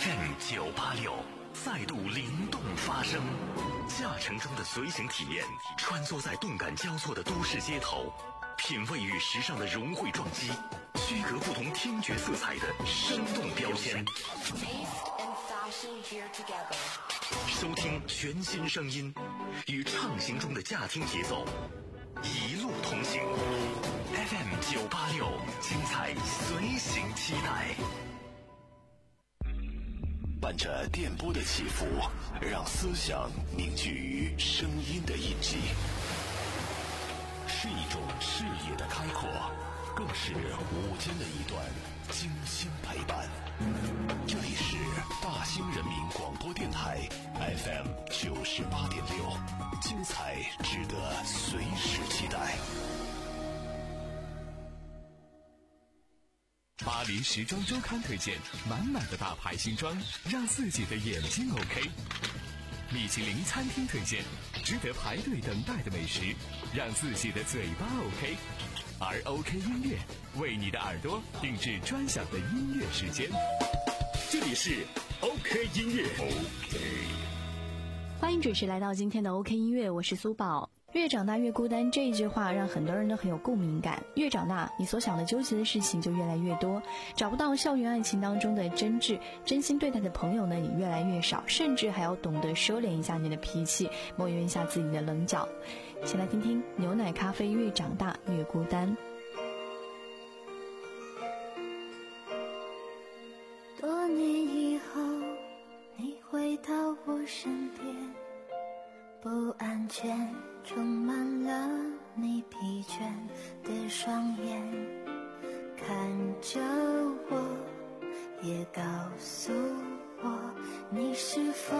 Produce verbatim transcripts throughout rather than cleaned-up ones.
F M 九八六再度灵动发声，驾乘中的随行体验，穿梭在动感交错的都市街头，品味与时尚的融汇撞击，区隔不同听觉色彩的生动标签。收听全新声音，与畅行中的驾听节奏，一路同行。F M 九八六，精彩随行期待。伴着电波的起伏，让思想凝聚于声音的印记，是一种视野的开阔，更是午间的一段精心陪伴。这里是大兴人民广播电台 F M 九十八点六，精彩值得随时期待。 巴黎时装周刊推荐满满的大牌新装，让自己的眼睛 OK。 米其林餐厅推荐值得排队等待的美食，让自己的嘴巴 OK。 而 OK 音乐为你的耳朵定制专享的音乐时间。这里是 OK 音乐 OK， 欢迎准时来到今天的 OK 音乐，我是苏宝。越长大越孤单，这一句话让很多人都很有共鸣感。越长大，你所想的纠结的事情就越来越多，找不到校园爱情当中的真挚，真心对待的朋友呢也越来越少，甚至还要懂得收敛一下你的脾气，磨圆一下自己的棱角。先来听听牛奶咖啡，越长大越孤单。 多年以后，你回到我身边，不安全充满了你疲倦的双眼，看着我，也告诉我，你是否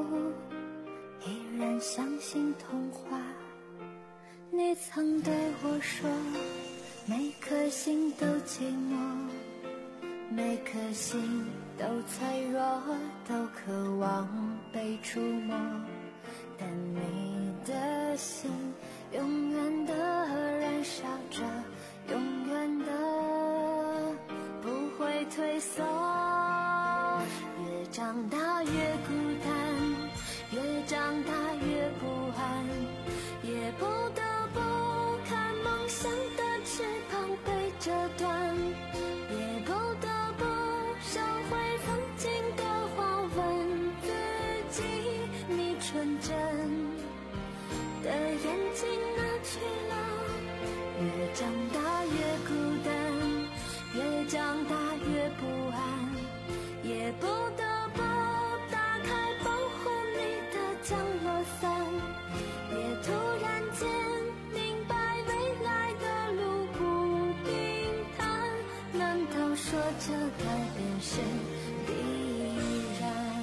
依然相信童话？你曾对我说，每颗心都寂寞，每颗心都脆弱，都渴望被触摸，但你的心永远的燃烧着，永远的不会退缩。越长大越孤单，越长大越不安，也不得不看梦想的翅膀被折断，也不得不收回曾经的话，问自己，你纯真的眼睛哪去了？越长大越孤单，越长大越不安，也不得不打开保护你的降落伞，也突然间明白未来的路不平坦，难道说这改变是必然？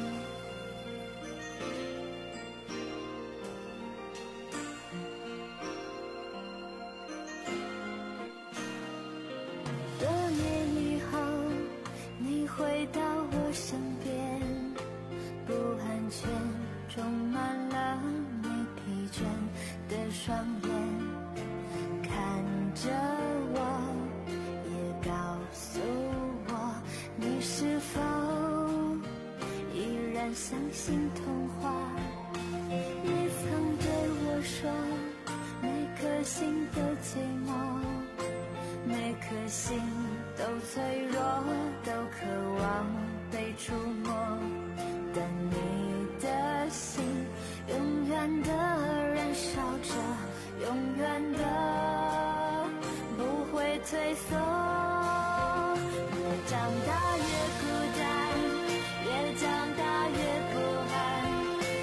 多年以后，你回到我身边，不安全充满了你疲倦的双眼，看着我，也告诉我，你是否依然相信童话？你曾对我说，每颗心都寂寞，每颗心都脆弱，都渴望被触摸，但你的心永远的燃烧着，永远的不会退缩。越长大越孤单，越长大越不安，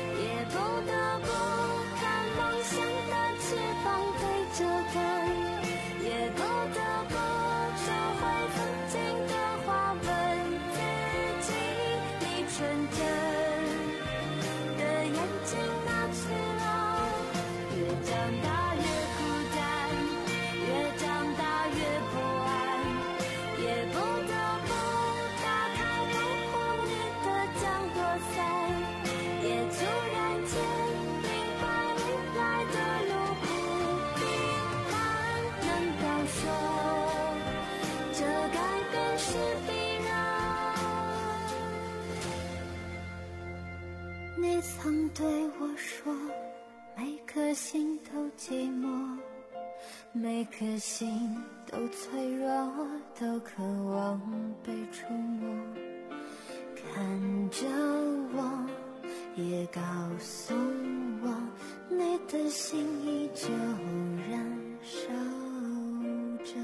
对我说，每颗心都寂寞，每颗心都脆弱，都渴望被触摸。看着我，也告诉我，你的心依旧燃烧着。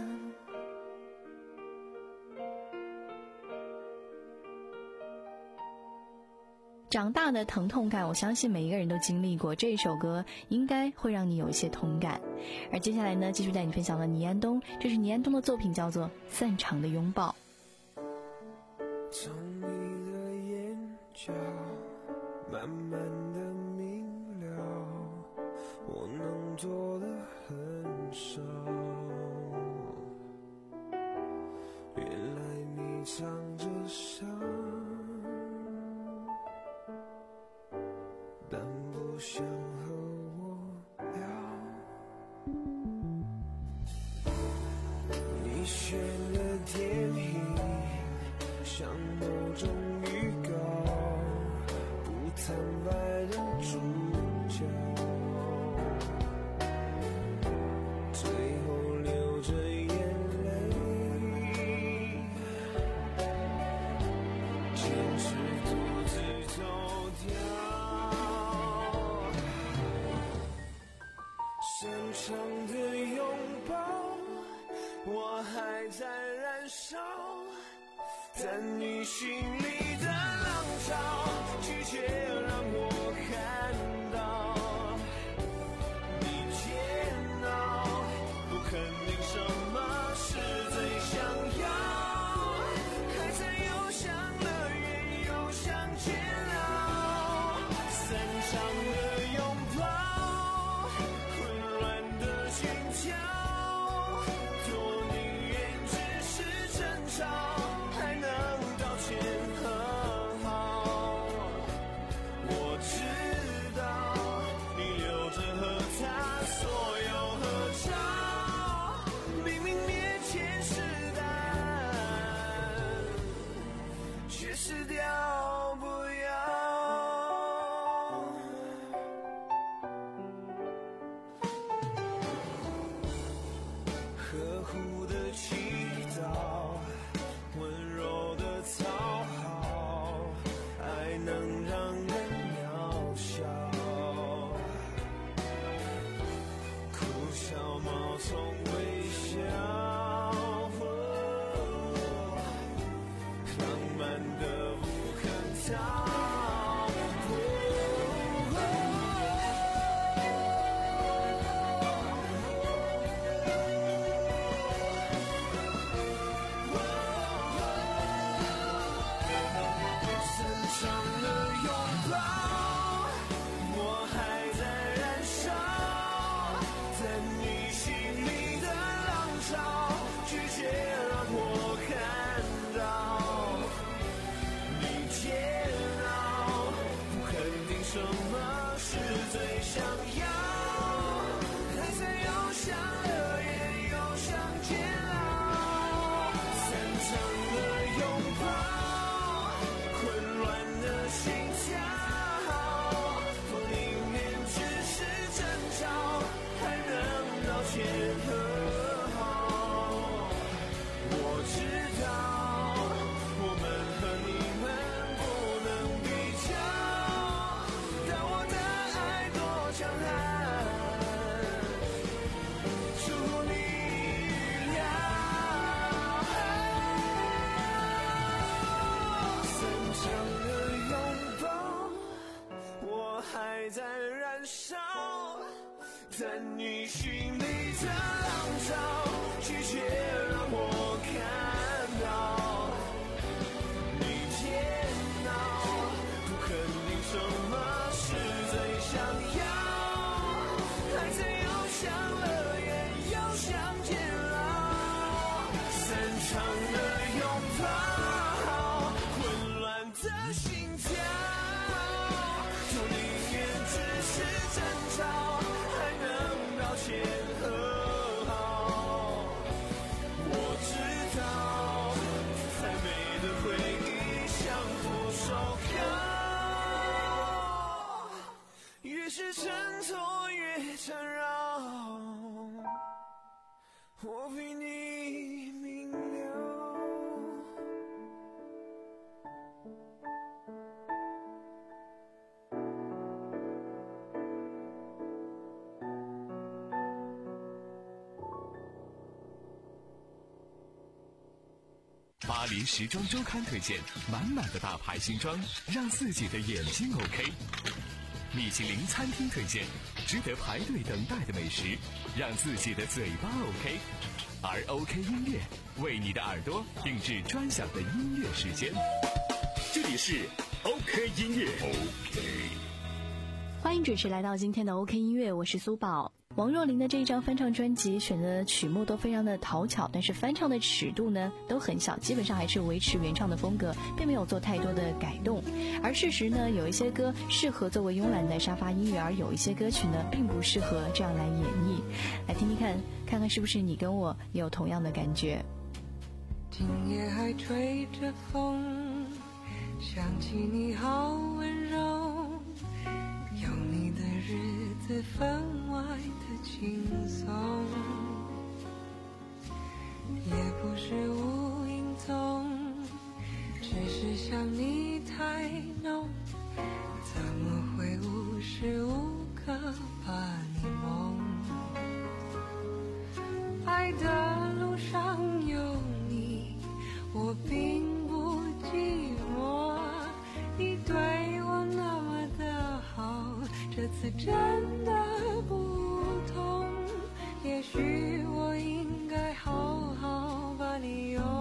长大的疼痛感，我相信每一个人都经历过，这一首歌应该会让你有一些同感。而接下来呢，继续带你分享了倪安东，这是倪安东的作品，叫做《散场的拥抱》。 从你的眼角慢慢的明了，我能做的很少，原来你藏着伤，但不想和我聊。你选了电影，像某种预告，不坦白的主角，最后流着眼泪，坚持独自走掉。深长的拥抱，我还在燃烧，但你心里的浪潮，拒绝让我看到。你煎熬，不肯定什么是最想要，还在又想乐园，又想煎熬。散场的拥抱，混乱的心跳，多宁愿只是争吵，还能道歉和好。我知道你留着和他所有合照，明明面前是答案，却失掉不要。呵护的祈祷，温柔的讨好，爱能让人渺小。哭笑冒充微笑，浪漫的不肯逃。深长的拥抱，我还在燃烧，在你心里的浪潮，拒绝让我看到。你煎熬，不肯定什么是最想要，还在又想乐园，又想煎熬。散场的拥抱，混乱的心跳，不宁愿只是争吵，还能道歉和好。我知道我们和你们不能比较，但我的爱多强悍，出乎你意料。散场的拥抱，我还在燃烧，但你心里的浪潮，拒绝让我看到。你煎熬，不肯定什么是最想要，还在又想乐园，又想煎熬。散场的拥抱，混乱的心跳，多宁愿只是争吵，还能道歉和好。 巴黎时装周刊推荐满满的大牌新装，让自己的眼睛 OK。米其林餐厅推荐值得排队等待的美食，让自己的嘴巴 OK。而 OK 音乐为你的耳朵定制专享的音乐时间。 这里是 OK 音乐 OK。 欢迎准时来到今天的 OK 音乐，我是苏宝。王若琳的这一张翻唱专辑选择的曲目都非常的讨巧，但是翻唱的尺度呢都很小，基本上还是维持原唱的风格，并没有做太多的改动。而事实呢，有一些歌适合作为慵懒的沙发音乐，而有一些歌曲呢并不适合这样来演绎。来听听看，看看是不是你跟我有同样的感觉。 今夜还吹着风，想起你好温柔，有你的日子分外的轻松，也不是无影踪，只是想你太浓，怎么会无时无刻把你梦？爱的路上有你，我并不寂寞，你对我那么的好，这次真的不同，也许我应该好好把你拥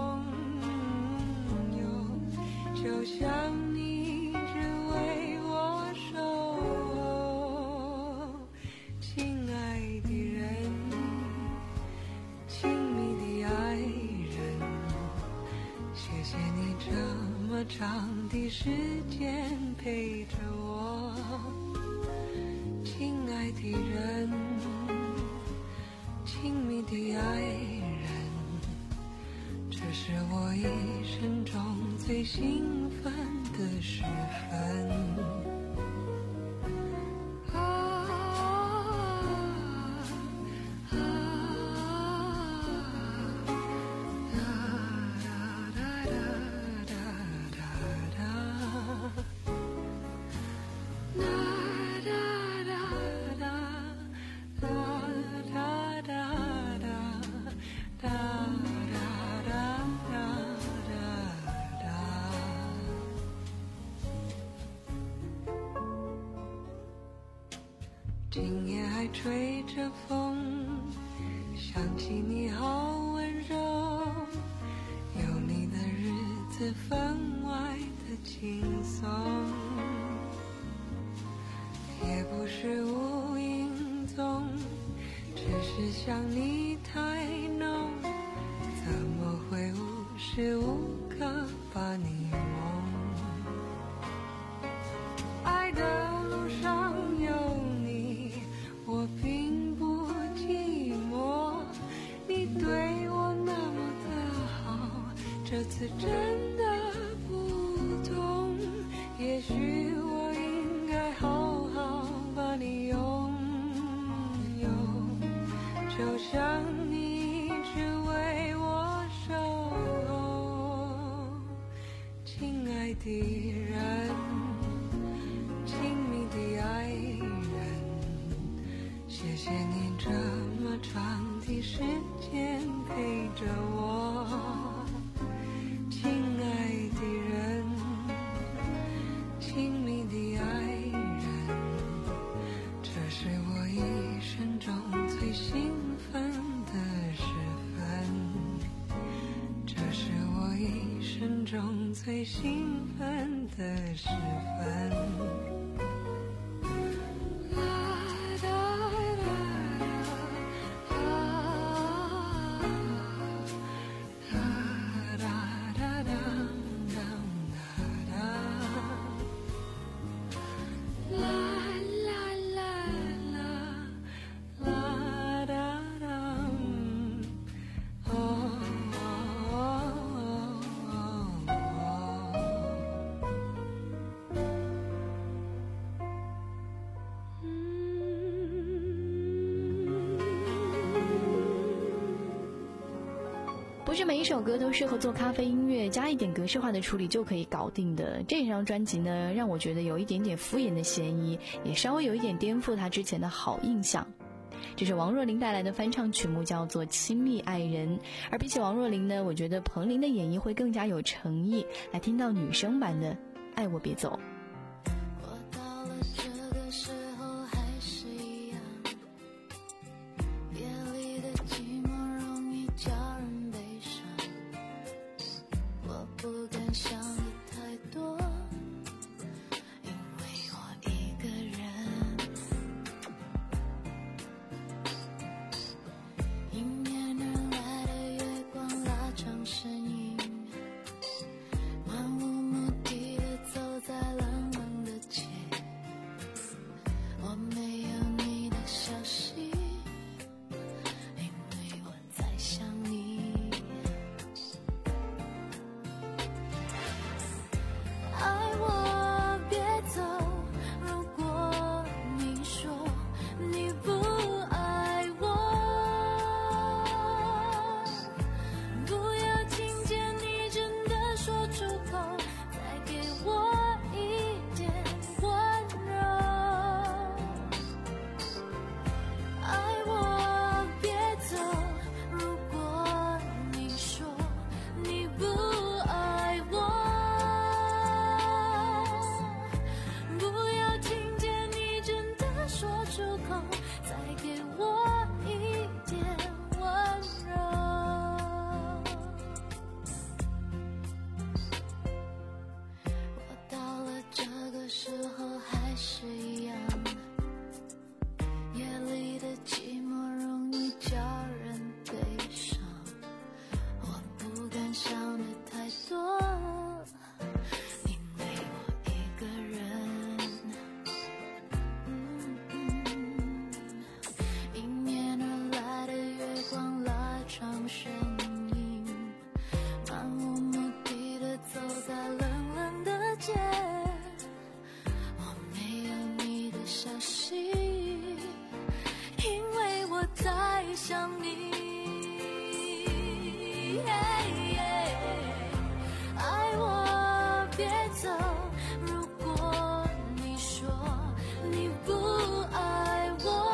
有，就像你只为我守候。亲爱的人，亲密的爱人，谢谢你这么长的时间陪着我。亲爱的人，亲密的爱人，这是我一生中最兴奋的时分。今夜还吹着风，想起你好温柔，有你的日子分外的轻松，也不是无影踪，只是想你太浓，怎么会无时无刻把你梦？爱的路上有你，我并不寂寞，你对我那么的好，这次真的不同，也许我应该好好把你拥有，就像你只为我守候。亲爱的人，亲密的爱人，谢谢你这么长的时间陪着我。亲爱的人，亲密的爱人，这是我一生中最兴奋的时分，这是我一生中最兴奋的时分。 不是每一首歌都适合做咖啡音乐，加一点格式化的处理就可以搞定的。这张专辑呢，让我觉得有一点点敷衍的嫌疑，也稍微有一点颠覆他之前的好印象。 这是王若琳带来的翻唱曲目，叫做《亲密爱人》。而比起王若琳呢，我觉得彭羚的演绎会更加有诚意。来听到女生版的《爱我别走》。 我到了这个时候还是一样，夜里的寂寞容易叫人悲伤，我不敢想的太多，因为我一个人，迎面而来的月光拉长身影，漫无目的的走在冷冷的街，我没有你的消息，因为我在想你。爱我别走，如果你说你不爱我，不要听见你真的说出口，再给我一点温柔。爱我别走，如果你说你不爱我，不要听见你真的说出口，再给我一点温柔。我到了这个时候还是一样，夜里的寂寞容易叫人悲伤，我不敢想的太多，因为我一个人。嗯嗯迎面而来的月光拉长身影，漫无目的的走在冷冷的街，我没有你的消息，因为我在想你。爱我别走，如果你说你不爱我，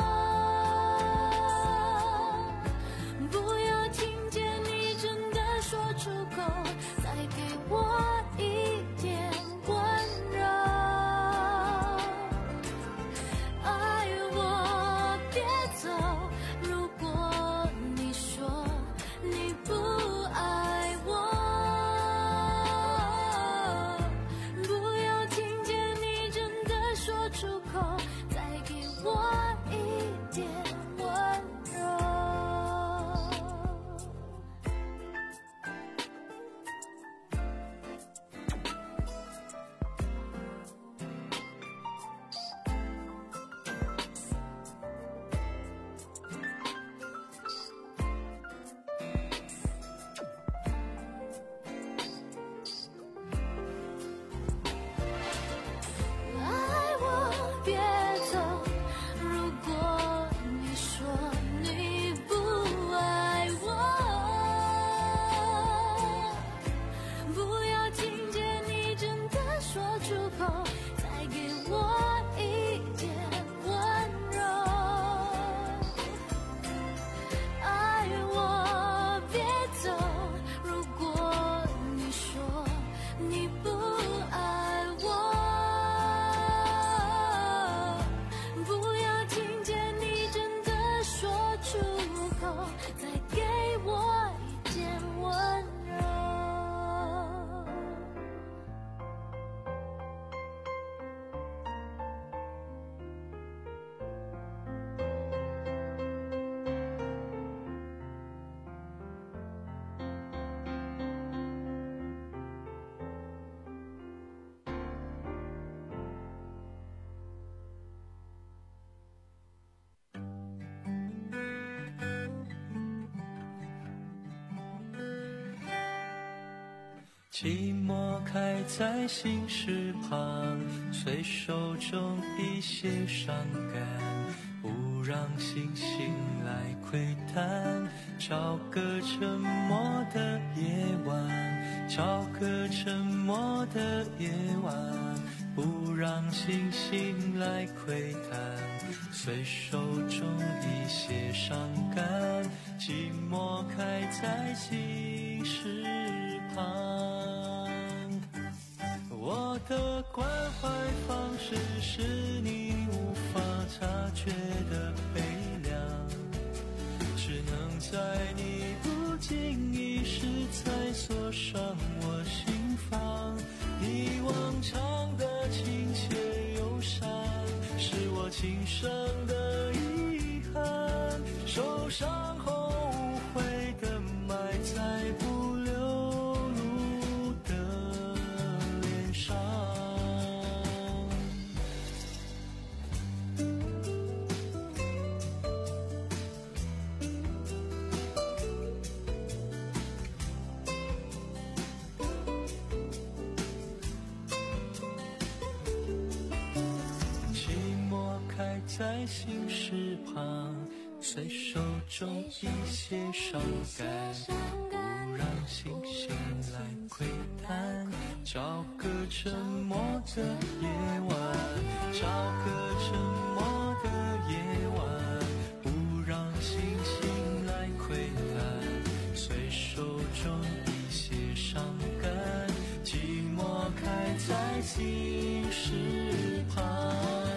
不要听见你真的说出口，再给我一点温柔。爱我别走，如果你说你不爱我，不要听见你真的说出口，再给我一点温柔。爱我别走，如果你说你不爱我，不要听见你真的说出口，再给我一点温柔。爱我别走，如果你说你不爱我，不要听见你真的说出口，再给我一点温柔。 寂寞开在心事旁，随手中一些伤感，不让星星来窥探，找个沉默的夜晚，找个沉默的夜晚，不让星星来窥探，随手种一些伤感，寂寞开在心事旁。我的关怀方式是你无法察觉的悲凉，只能在你不经意时才锁上我心房。你往常的亲切友善，是我今生的遗憾，受伤后无悔的埋在不流露的脸上。开在心事旁，随手种一些伤感，不让星星来窥探，找个沉默的夜晚，找个沉默的夜晚，不让星星来窥探，随手种一些伤感，寂寞开在心事旁。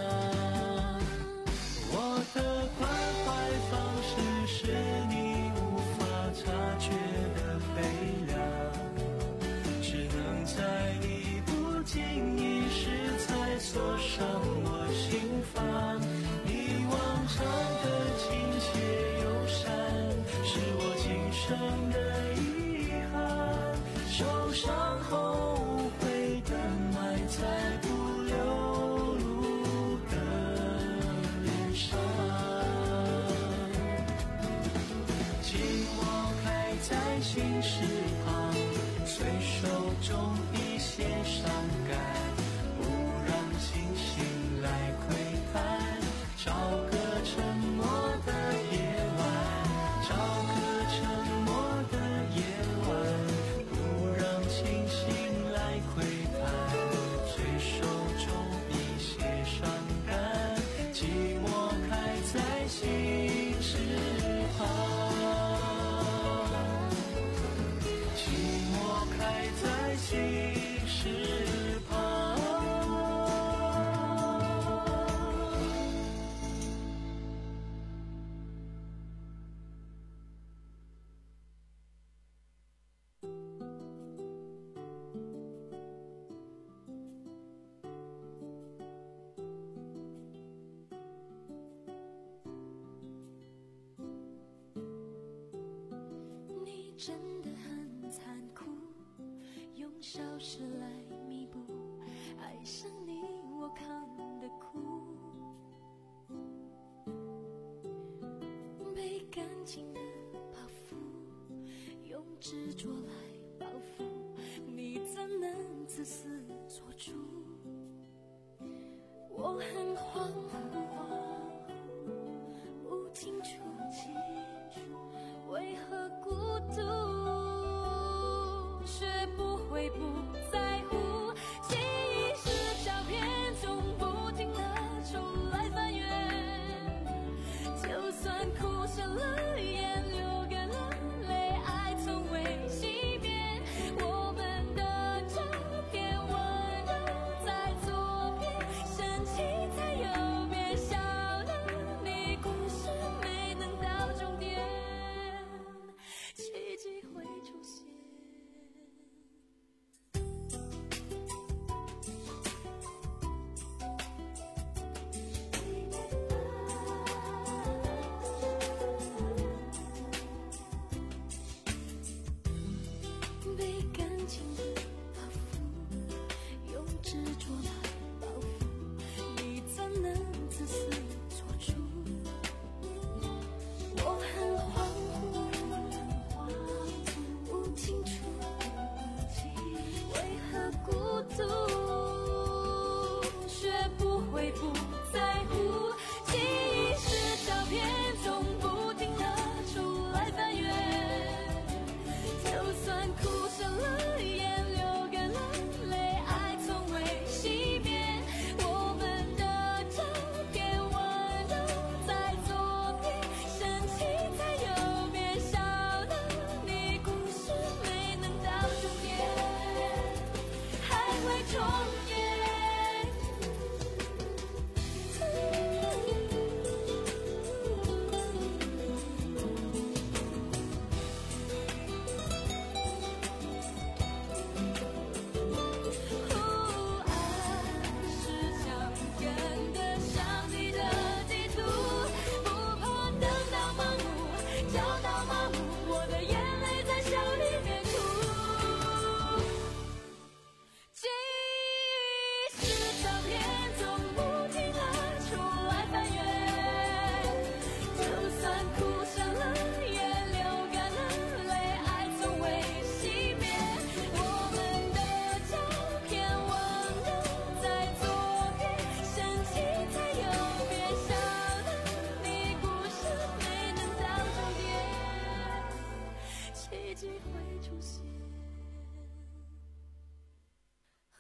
我的关怀方式是你无法察觉的悲凉，只能在你不经意时才锁上我心房。你往常的亲切友善，是我今生的遗憾，受伤后无悔的埋在不流露的脸上。寂寞开在心事旁，随手种一些伤感，不让星星来窥探，找个沉默的夜晚，找个沉默的夜晚，不让星星来窥探，随手种一些伤感，寂寞开在心事旁。寂寞开在心事旁。 你真的很残酷，用消失来弥补爱上你我扛的苦，被感情的包袱用执着来报复，你怎能自私做主？我很恍惚，不清楚为何孤独，却不会不在乎。记忆是照片中不停地重来翻阅，就算哭湿了眼，流干了泪，爱从未熄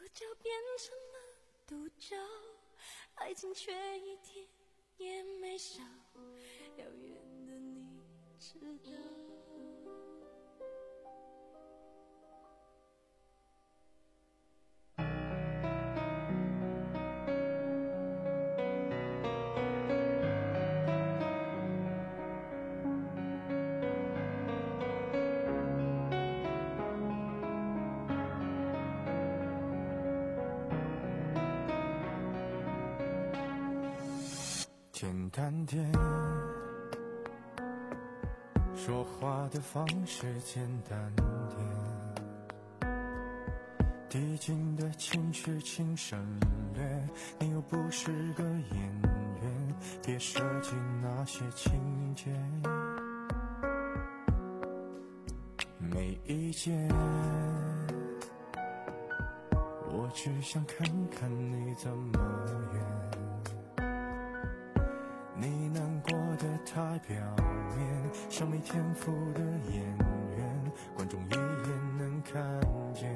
就变成了独角，爱情却一点也没少，遥远的你知道。 简单点，说话的方式简单点，递进的情绪请省略，你又不是个演员，别设计那些情节。没意见，我只想看看你怎么演，你难过的太表面，像没天赋的演员，观众一眼能看见。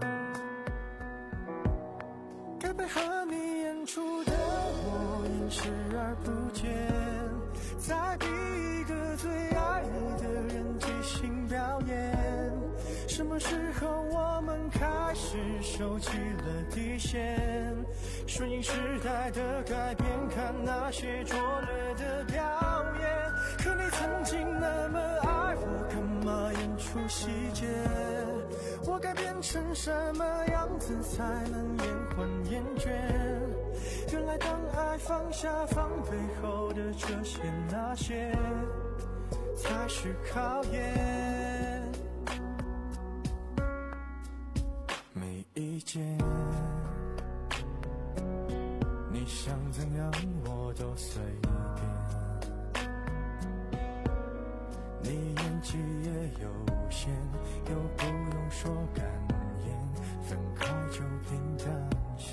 该配合你演出的我演视而不见，再逼一个最爱你的人即兴表演。什么时候我们开始收起了底线，顺应时代的改变，看那些拙劣的表演。可你曾经那么爱我，干嘛演出细节？我该变成什么样子才能延缓厌倦？原来当爱放下放背后的这些那些才是考验。没意见，你想怎样我都随便，你演技也有限，又不用说感言，分开就平淡些。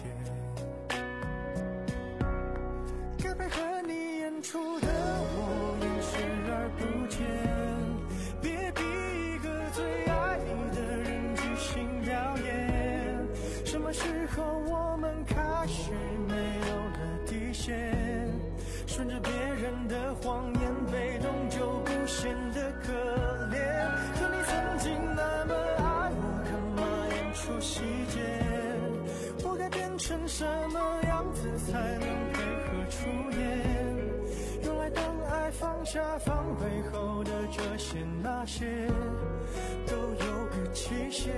该配合你演出的我演视而不见，别逼一个最爱你的人即兴表演。什么时候我们开始没有了底线，顺着别人的谎言，被动就不显得可怜。可你曾经那么爱我，干嘛演出细节？我该变成什么样子才能配合出演？原来当爱放下放背后的这些那些都有个期限。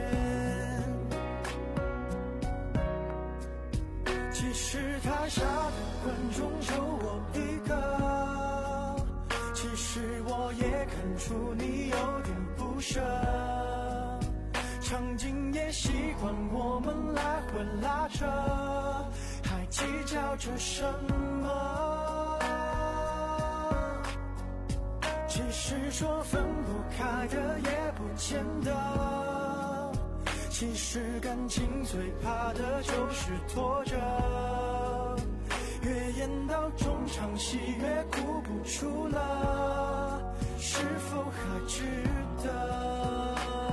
其实台下的观众就我一个，其实我也看出你有点不舍，场景也习惯我们来回拉扯，还计较着什么？其实说分不开的也不见得，其实感情最怕的就是拖着，越演到中场戏越哭不出了，是否还值得？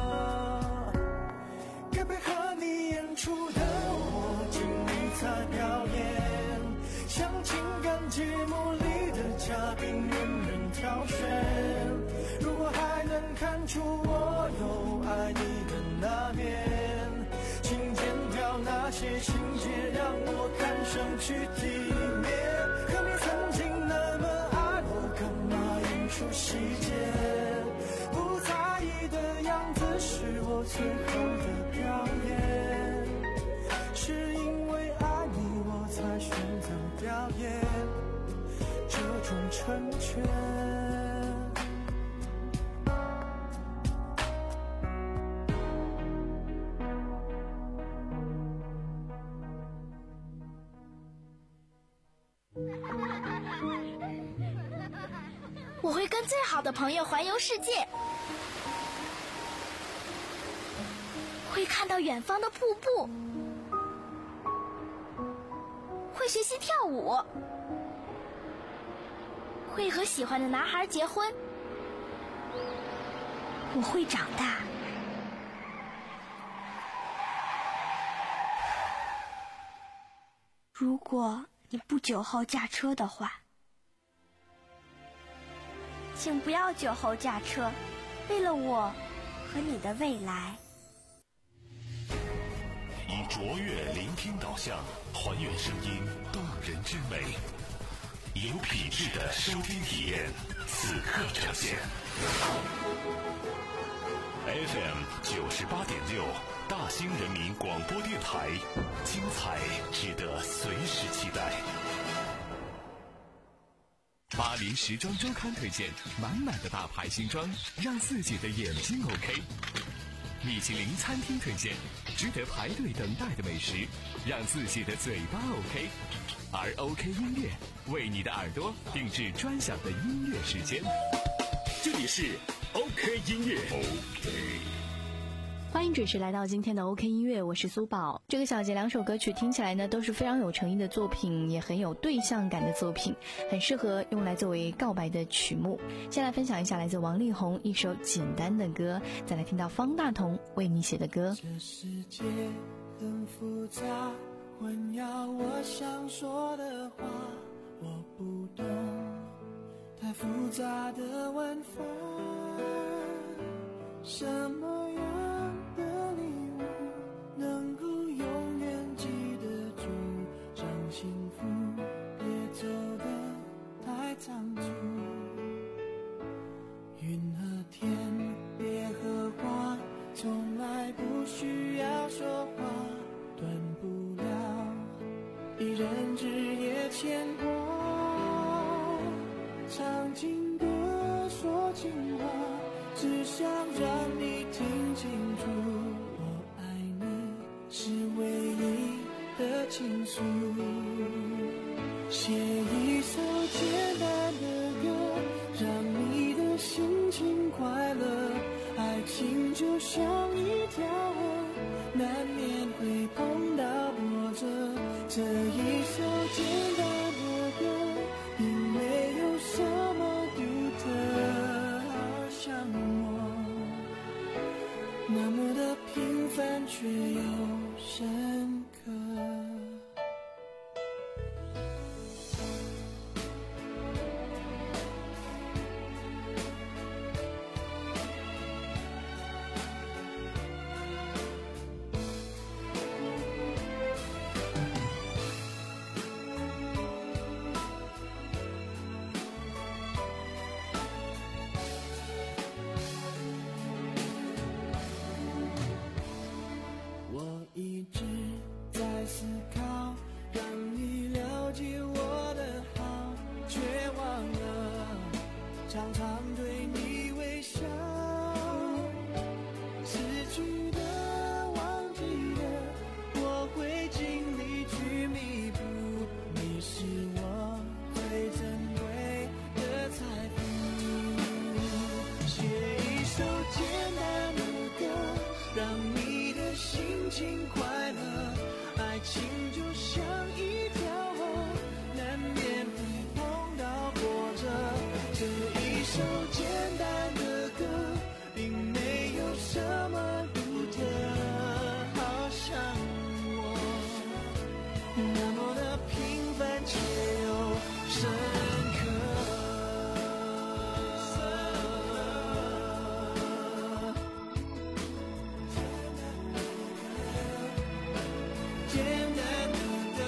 该配合你演出的我尽力在表演，像情感节目里的嘉宾任人挑选。如果还能看出我有爱你的那面，请剪掉那些情节，让我看上去体面。可你曾经那么爱我，干嘛演出细节？不在意的样子是我最后的表演，是因为爱你我才选择表演这种成全。 我会跟最好的朋友环游世界，会看到远方的瀑布，会学习跳舞，会和喜欢的男孩结婚。我会长大， 如果你不酒后驾车的话，请不要酒后驾车，为了我和你的未来。 以卓越聆听导向，还原声音动人之美，有品质的收听体验，此刻呈现。F M 九十八点六，大兴人民广播电台，精彩值得随时期待。 巴黎时装周刊推荐满满的大牌新装，让自己的眼睛 OK。米其林餐厅推荐值得排队等待的美食，让自己的嘴巴 OK。而 OK 音乐为你的耳朵定制专享的音乐时间。 这里是 OK 音乐 OK。 欢迎准时来到今天的 OK 音乐，我是苏宝。这个小节两首歌曲听起来呢都是非常有诚意的作品，也很有对象感的作品，很适合用来作为告白的曲目。先来分享一下来自王力宏一首简单的歌，再来听到方大同为你写的歌。 这世界很复杂，混淆我想说的话，我不懂太复杂的玩法，什么样的礼物能够永远记得住，让幸福别走得太仓促，云和天别和花，从来不需要说话，断不了一人日夜牵挂，唱情歌说情话，只想让你听清楚，我爱你是唯一的倾诉。写一首简单的歌，让你的心情快乐，爱情就像一条河，难免会碰到波折，这一首简单的歌并没有什么独特，好像我那么的平凡却又深刻。我一直在思考，让你了解我的好，却忘了常常对你微笑，失去的忘记的我会尽力去弥补，你是我最珍贵的财富。写一首简单的歌，让你的心情快乐，爱情就像一条河，难免会碰到波折，这一首简单的歌并没有什么独特，好像我那么的平凡却又深刻。简单的歌，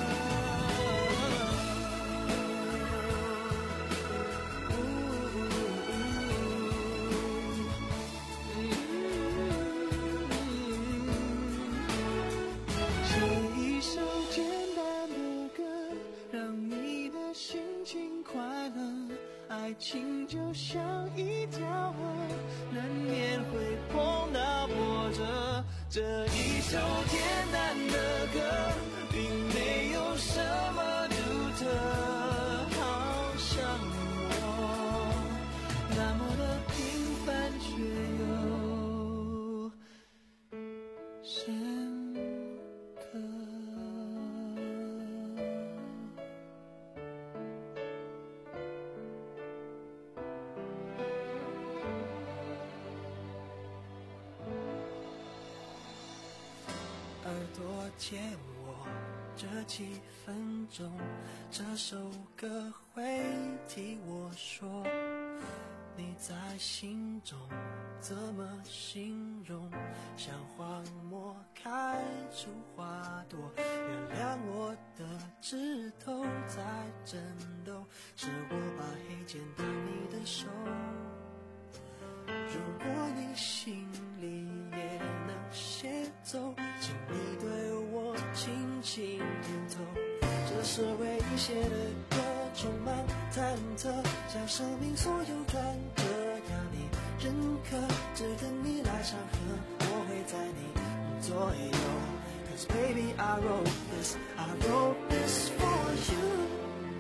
写一首简单的歌，让你的心情快乐，爱情就像一条河，难免会碰到波折，这一首简单的歌并没有什么独特，好像我那么的平凡却又深刻。耳朵借我这几分钟，这首歌会替我说，你在心中怎么形容？像荒漠开出花朵，原谅我的指头在震动，是我把黑键当你的手。如果你心里也能写走，请你对我轻轻点头。这是为你写的歌，充满忐忑，像生命所有转折，要你认可，只等你来唱和，我会在你左右。Cause baby I wrote this, I wrote this for you。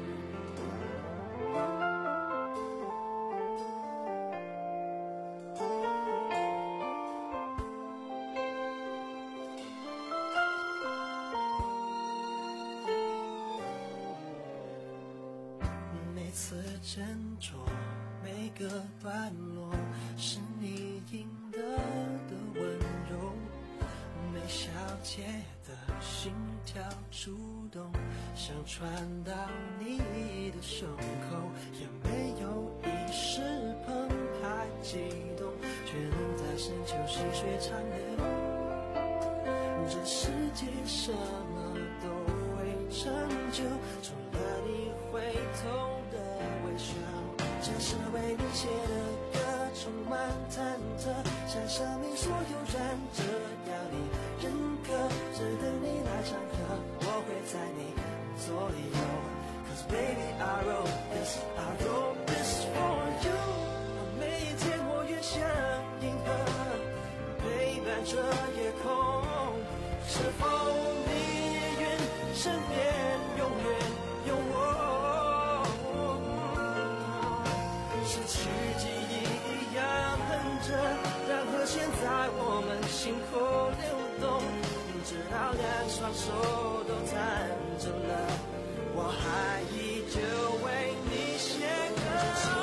每次斟酌，每个段落，是你赢得的温柔。每小节的心跳触动，想传到你的胸口，也没有一时澎湃激动，却能在深秋细水长流。这世界什么都会成就，除了你回头的微笑。这是为你写的歌，充满忐忑，像生命所有转折，要你认可，只等你来唱和，我会在你左右。Cause baby I wrote this, I wrote this for you。 每一天我越像银河，陪伴着夜空，是否你也愿身边永远有我？失去记忆一样哼着，然和弦在我们心口流动，直到两双手都弹着了，我还依旧为你写歌。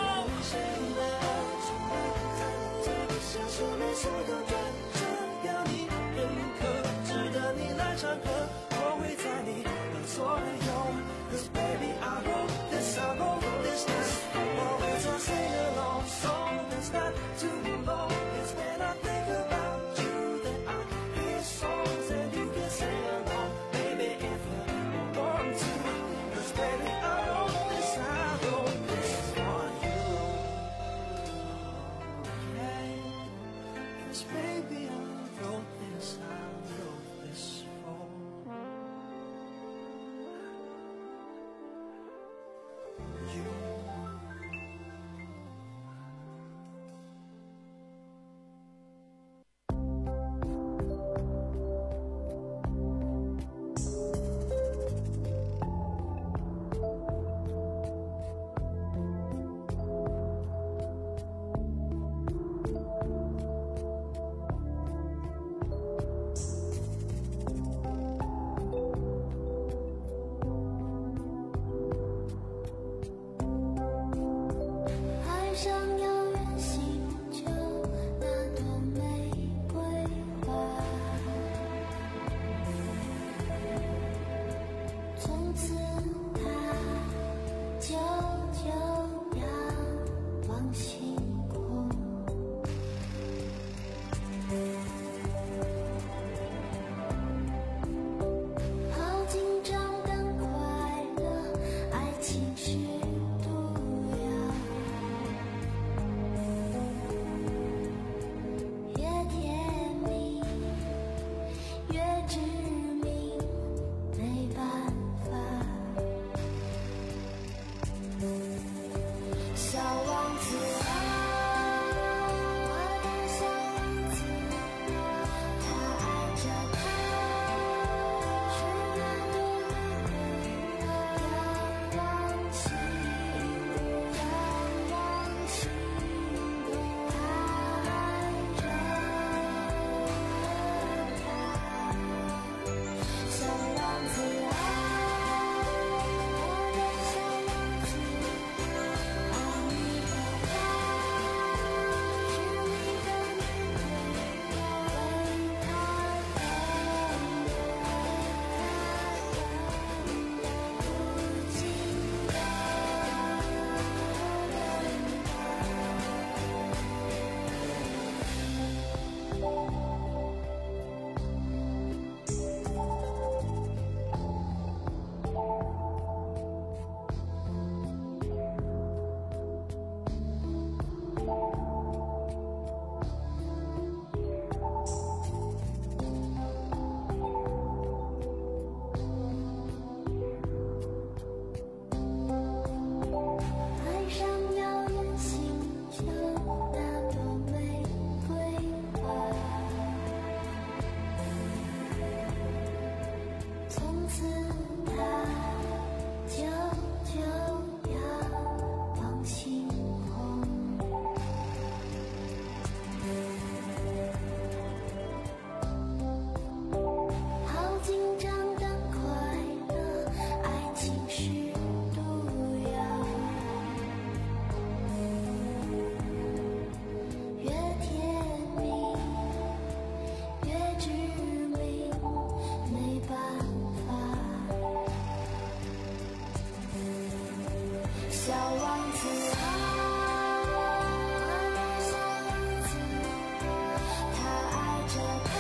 像生命所有转折，要你认可，值得你来唱和，我会在你的左右。Cause baby I wrote this, I wrote this, this always I sing along song that's not too long. It's when I think about you that I hear songs and you can sing along, baby if you want to. Cause baby I wrote this, I wrote this for you. Yeah. Cause baby I wrote this, I wrote this for you. 爱上遥远星球那朵玫瑰花，从此它就就仰望星空。好紧张更快乐，爱情是毒药。越甜蜜越致命，没办法。 小王子啊，他爱着她，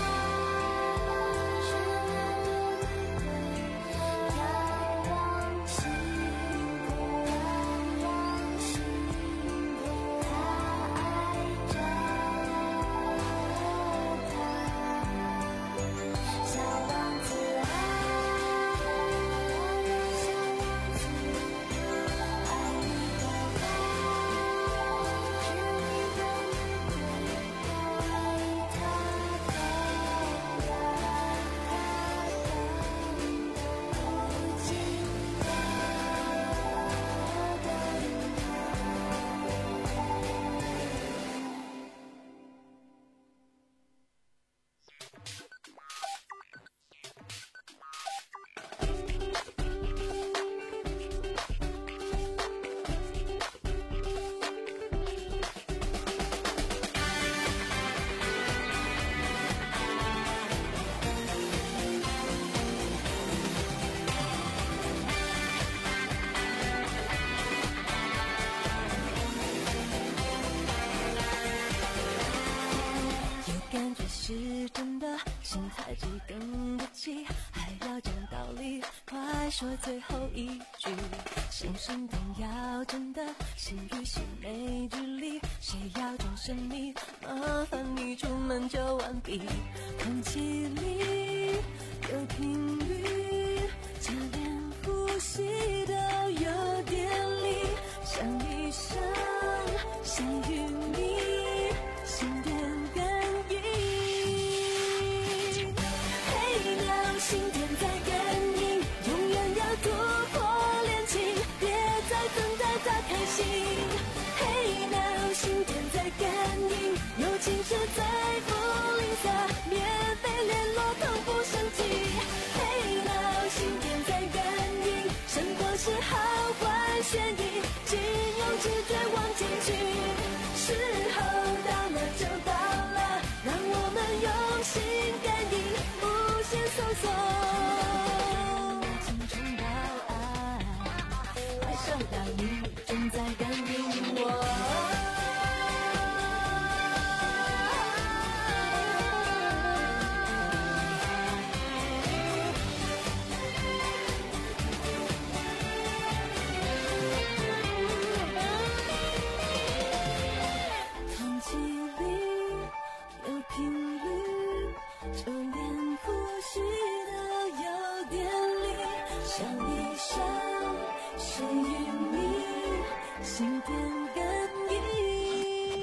眺望星空，眺望星空，他爱着她，小王子啊。 是真的，心才知更不起，还要讲道理，快说最后一句。心生动要真的，心与心没距离，谁要装神秘？麻烦你出门就完毕。空气里有频率，就连呼吸都有点力，想一想，想与你心电感应。心电在感应，永远要突破恋情，别再等待他开心。嘿 now， 心电在感应，友情是最不吝啬，免费联络从不生气。嘿 now， 心电在感应，生活是好坏悬疑，请用直觉往前去。时候到了就到了，让我们用心感应，无限搜索。青春到爱，快收到你正在感应我。空气里有频率，就连呼吸都有点力，想一想，谁与你心电感应。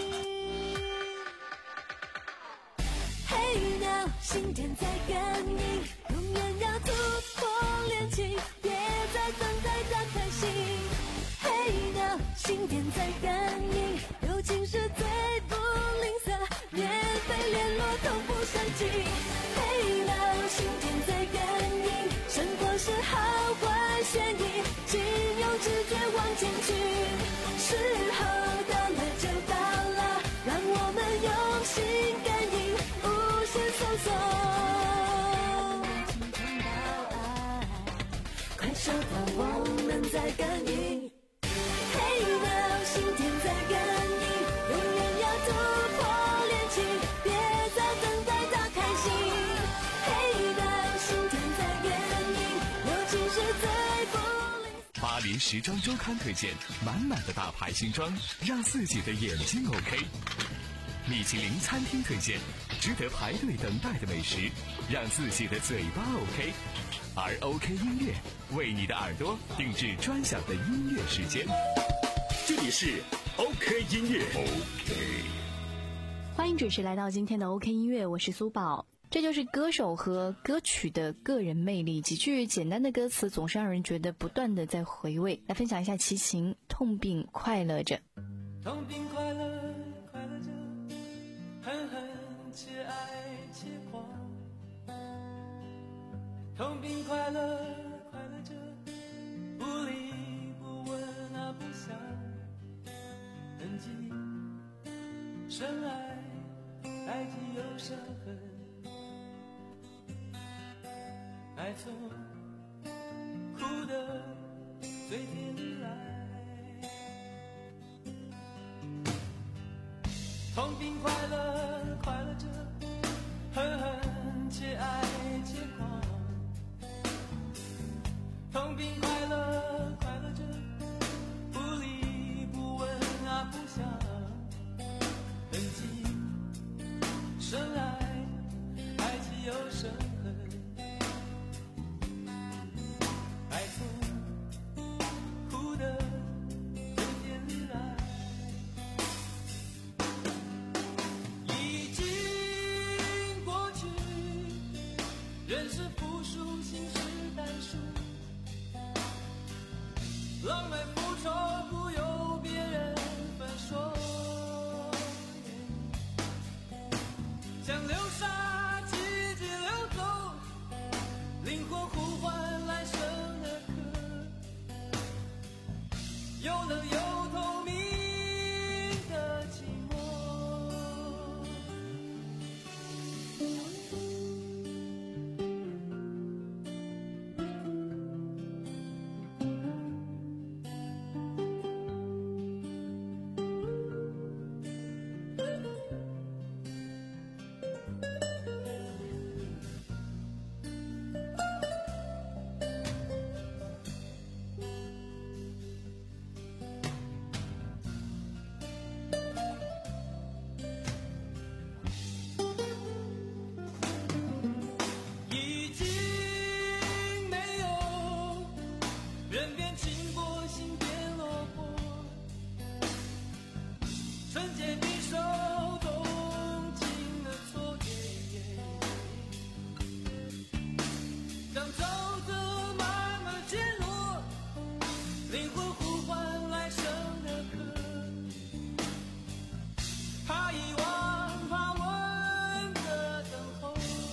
嘿 now， 心电在感应，永远要突破恋情，别再等待他开心。嘿 now， 心电在感应，友情是最不吝啬，免费联络从不生气。嘿 now， 心电在感应，生活是好坏悬疑，请用直觉往前去。时候到了就到了，让我们用心感应，无限搜索。青春到爱，快收到我们在感应。嘿 now， 心电在感应，永远要突破恋情，别再等待他开心。嘿 now， 心电在感应，友情是最不吝啬。 巴黎时装周刊推荐满满的大牌新装，让自己的眼睛 OK。米其林餐厅推荐值得排队等待的美食，让自己的嘴巴 OK。而 OK 音乐为你的耳朵定制专享的音乐时间。 这里是 OK 音乐 OK。 欢迎准时来到今天的 OK 音乐，我是苏宝。这就是歌手和歌曲的个人魅力，几句简单的歌词总是让人觉得不断的在回味。来分享一下齐秦，痛并快乐着。 痛并快乐，快乐着，恨恨且爱且狂。痛并快乐，快乐着，不离不问啊不想，痕迹深爱，爱既有伤痕，爱从苦的最甜来。 痛并快乐，快乐着，恨恨且爱且狂。痛并快乐，快乐着，不离不问啊不想。痕迹深爱，爱情又深恨，爱从哭的嘴边里来。已经过去，人是复数，心是单数，浪漫复仇不由别人分说，像流沙季节流走，灵魂呼唤来生的歌，有冷有透明的寂寞。已经没有人变轻薄，心变落魄，纯洁的手动情的错觉，让沼泽慢慢减弱，灵魂呼唤来生的歌，怕遗忘，怕问的等候。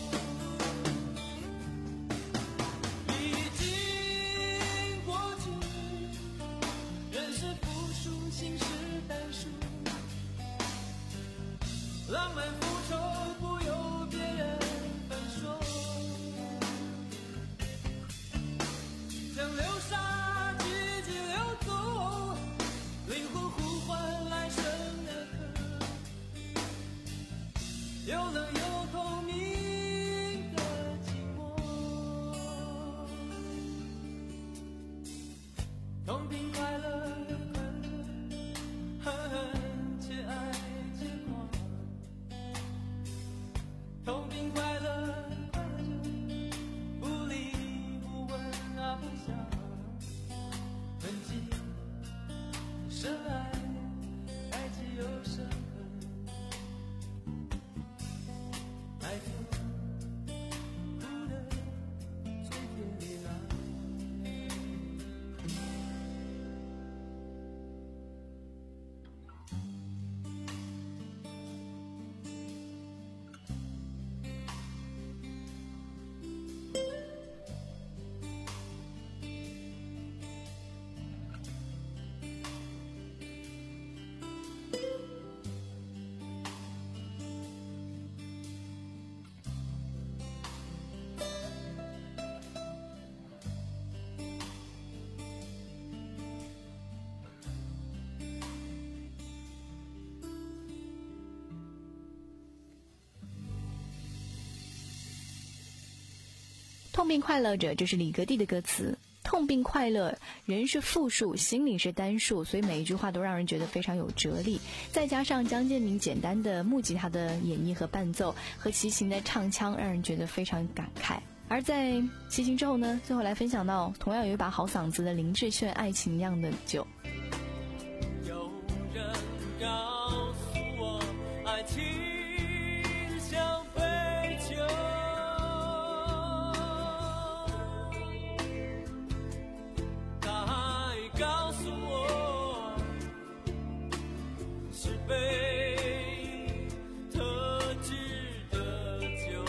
已经过去，人是复数，心是单数，浪漫复仇不由别人分说，像流沙季节流走，灵魂呼唤来生的歌，有冷有透明的寂寞。痛并快乐，快乐，恨恨且爱且狂。痛并快乐，快乐着，不离不问啊不想。痕迹深爱，爱情又深恨，爱从哭的嘴边里来。 痛并快乐着，这是李格弟的歌词。痛并快乐，人是复数，心里是单数，所以每一句话都让人觉得非常有哲理。再加上江建明简单的木吉他的演绎和伴奏，和齐秦的唱腔，让人觉得非常感慨。而在齐秦之后呢，最后来分享到同样有一把好嗓子的林志炫《爱情酿的酒》。 有人告诉我，爱情像杯酒，他还告诉我，是杯特制的酒。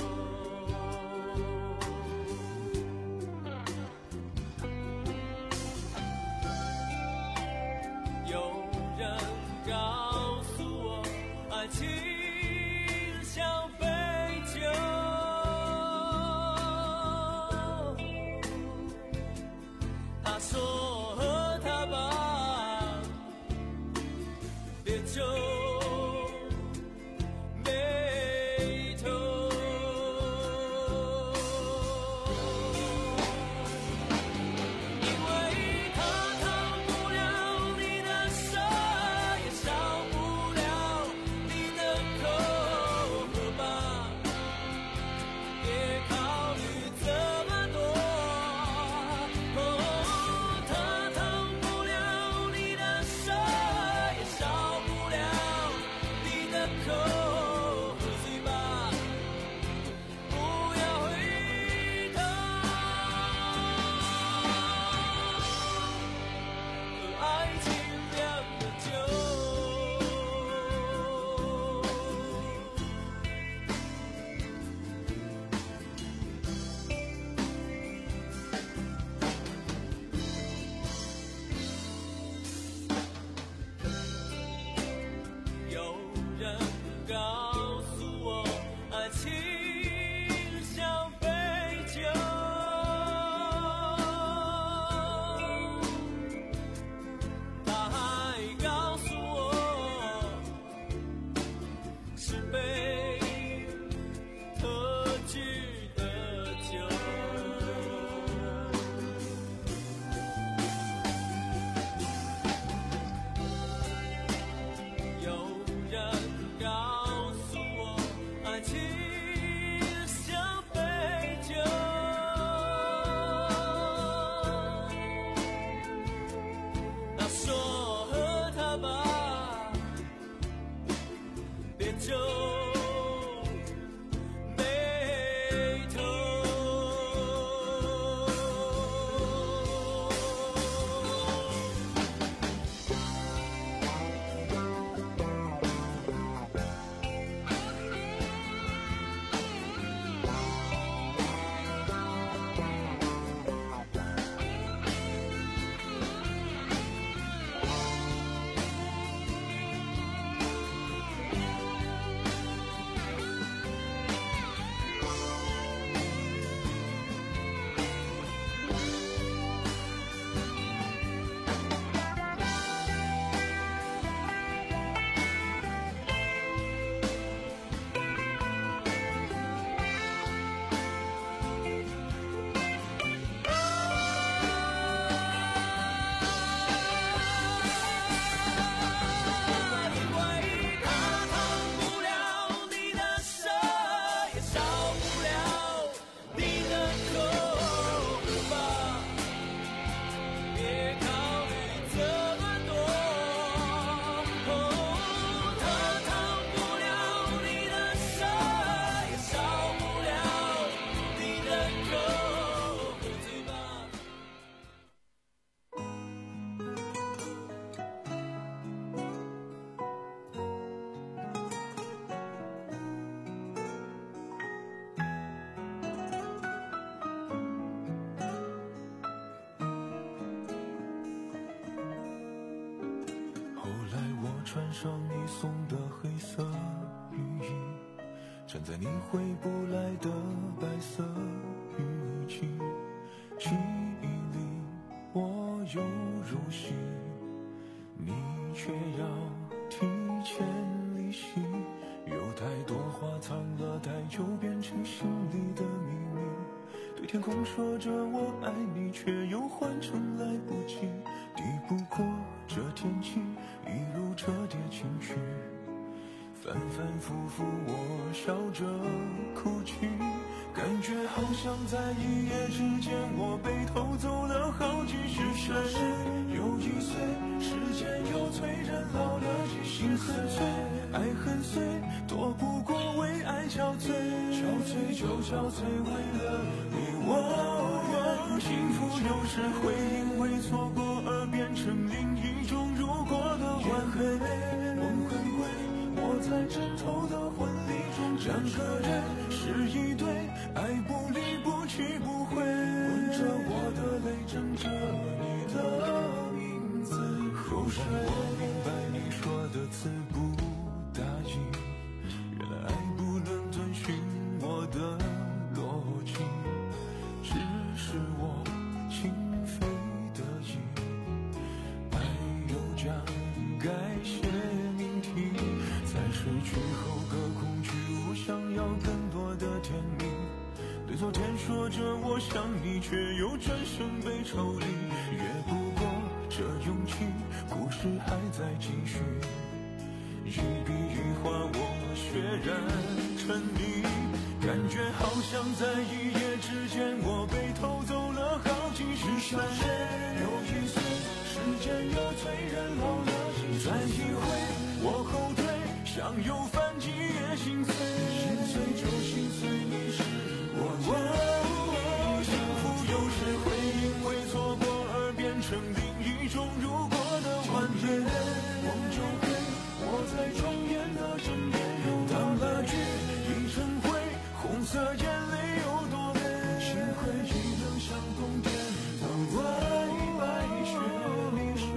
穿上你送的黑色雨衣，站在你回不来的白色雨季，记忆里我又入戏，你却要提前离席，有太多话藏了太久，变成心里的秘密，对天空说着我爱你，却又换成来不及，抵不过这天气，一路折叠情绪，反反复复我笑着哭泣，感觉好像在一夜之间我被偷走了好几十岁，又一岁，时间又催人老了几心很碎，爱很碎，躲不过为爱憔悴，憔悴就憔悴为了你我，幸福有时会因为错过而变成另一种如果的完美，梦很贵，我在枕头的婚礼中两个人是一对，爱不离不弃不悔，吻着我的泪，枕着你的名字。后来我明白你说的词不达意，原来爱不能遵循我的逻辑，只是我情非得已，爱有这样改写命题，在失去后隔空虚无，想要更多的甜蜜，对昨天说着我想你，却又转身被抽离，越不过这勇气，故事还在继续，一笔一画我血染成泥，感觉好像在一夜之间我被偷走了好几十岁，又一岁，时间又催人老了几岁，再一回我后退，想又反击也心碎，心碎就心碎，你是我我幸福有时会因为错过而变成另一种如果的完美，梦就会我在庄严的枕边，当蜡炬已成灰，红色眼泪有多美，幸亏已能像冬天当白白雪迷水。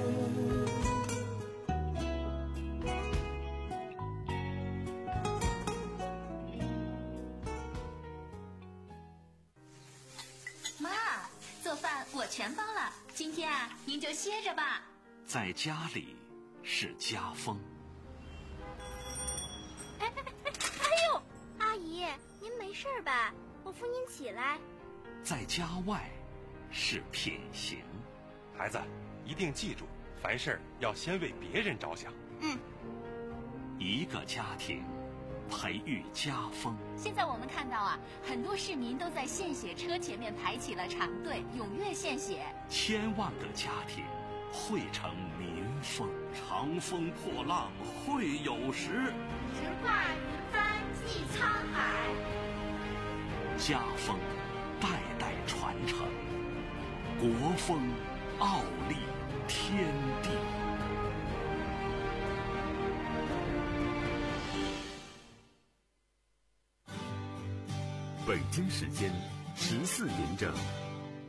妈，做饭我全包了，今天啊，您就歇着吧。 在家里是家风。 哎哎哎哎呦，阿姨，您没事吧？我扶您起来。 在家外是品行。 孩子，一定记住，凡事要先为别人着想。 嗯。 一个家庭培育家风。 现在我们看到啊，很多市民都在献血车前面排起了长队，踊跃献血。 千万个家庭汇成民风，长风破浪会有时， 直挂云帆济沧海。 家风代代传承，国风傲立天地。 北京时间十四点整。